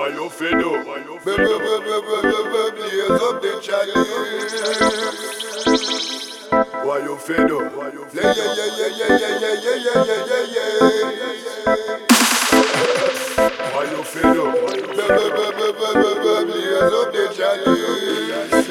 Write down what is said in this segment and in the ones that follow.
Why you fed up? Blaze up the chalice. Why you fed up? Yeah. Why you fed up? Blaze up the chalice.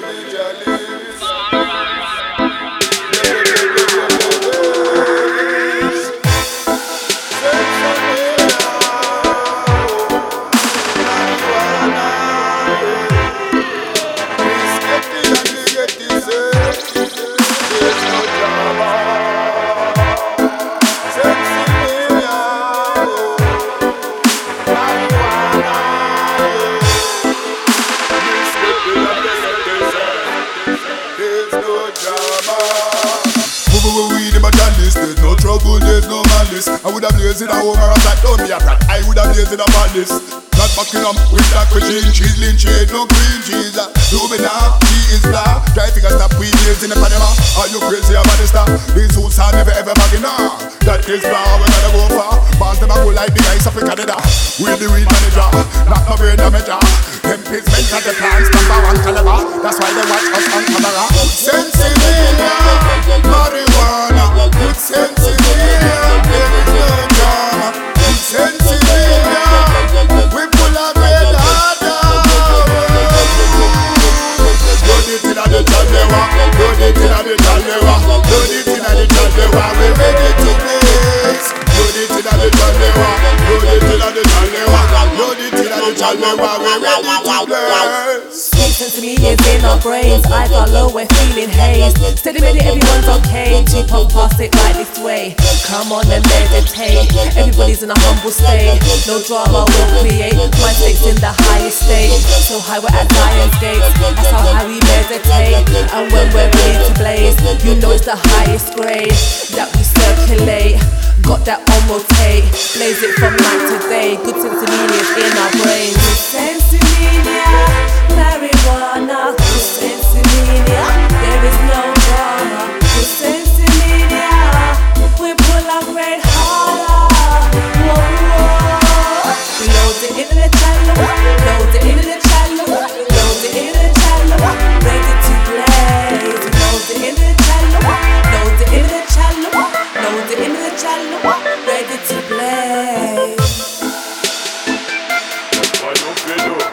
There's no trouble, there's no malice. I would have blazed in a home or a black, don't be a brat. I would have blazed in a palace. Not Buckingham with that cuisine, cheese, lean shade, no cream cheese. Lumina, she is black. Try to stop we blaze in the Panama. Are you crazy about this stuff? These hoods are never ever bagging up. That is far, we gotta go far. Boss them a go like the guys up in Canada. With the weed manager, not no brain damager. Them pigs meant at the plants, number one caliber. That's why they watch us on camera. Sensibilia, marijuana. Good sensibilia, there is no drama. Good sensibilia, we pull a red harder. Load it in a the Jalewa, load it in a the Jalewa, load it in a the Jalewa, we ready to blaze. Load it in a the Jalewa, load it in a the Jalewa, load it in a the Jalewa, we ready to blaze. Listen to me, it's in our brains. I got low, we're feeling haze. Steady ready, everyone's okay. Cheap on past it right this way. Come on and meditate. Everybody's in a humble state. No drama will create. My state's in the highest state. So high we're at Zion's gates. That's how high we meditate. And when we're ready to blaze, you know it's the highest grade that we circulate. Got that on rotate. Blaze it from night to day. Good sensiminia's in our brains. Sensiminia, marijuana. Good sensiminia, there is no drama. Good sensiminia, we pull up red harder. Whoa. Load it into the channel, load it into the channel, load it into the channel, ready to blaze. Load it into the channel, load it into the channel, load it into the channel, ready to blaze. Why you fed up?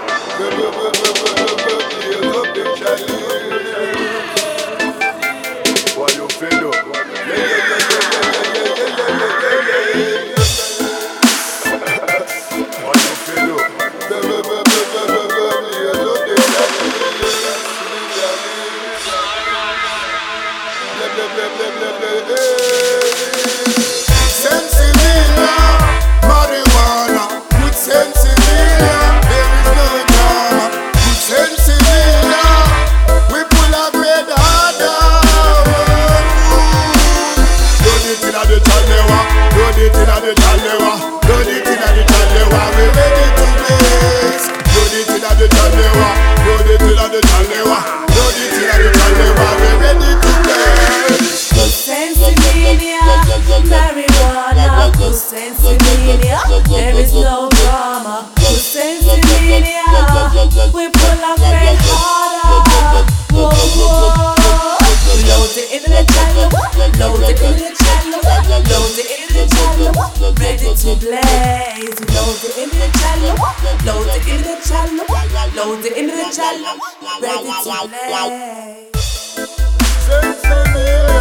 Why you fed up? Why you fed up? Sensibilia, marijuana. Good sensibilia, there is no drama. Good sensibilia, we pull up red harder. Load it in a the Jalewa, load it in a the Jalewa, load it in a the Jalewa, we ready to blaze. Load it in a the Jalewa, load it in a the Jalewa, load it in a the Jalewa, we ready to blaze. Good sensimilia, marijuana. Good sensimilia, there is no drama. Good sensimilia, we pull up red harder. Whoa. Load it into the channel, load it into the channel, load it into the channel, ready to blaze. Load it into the channel, load it into the channel, load it into the channel, ready to blaze. Sensibilia.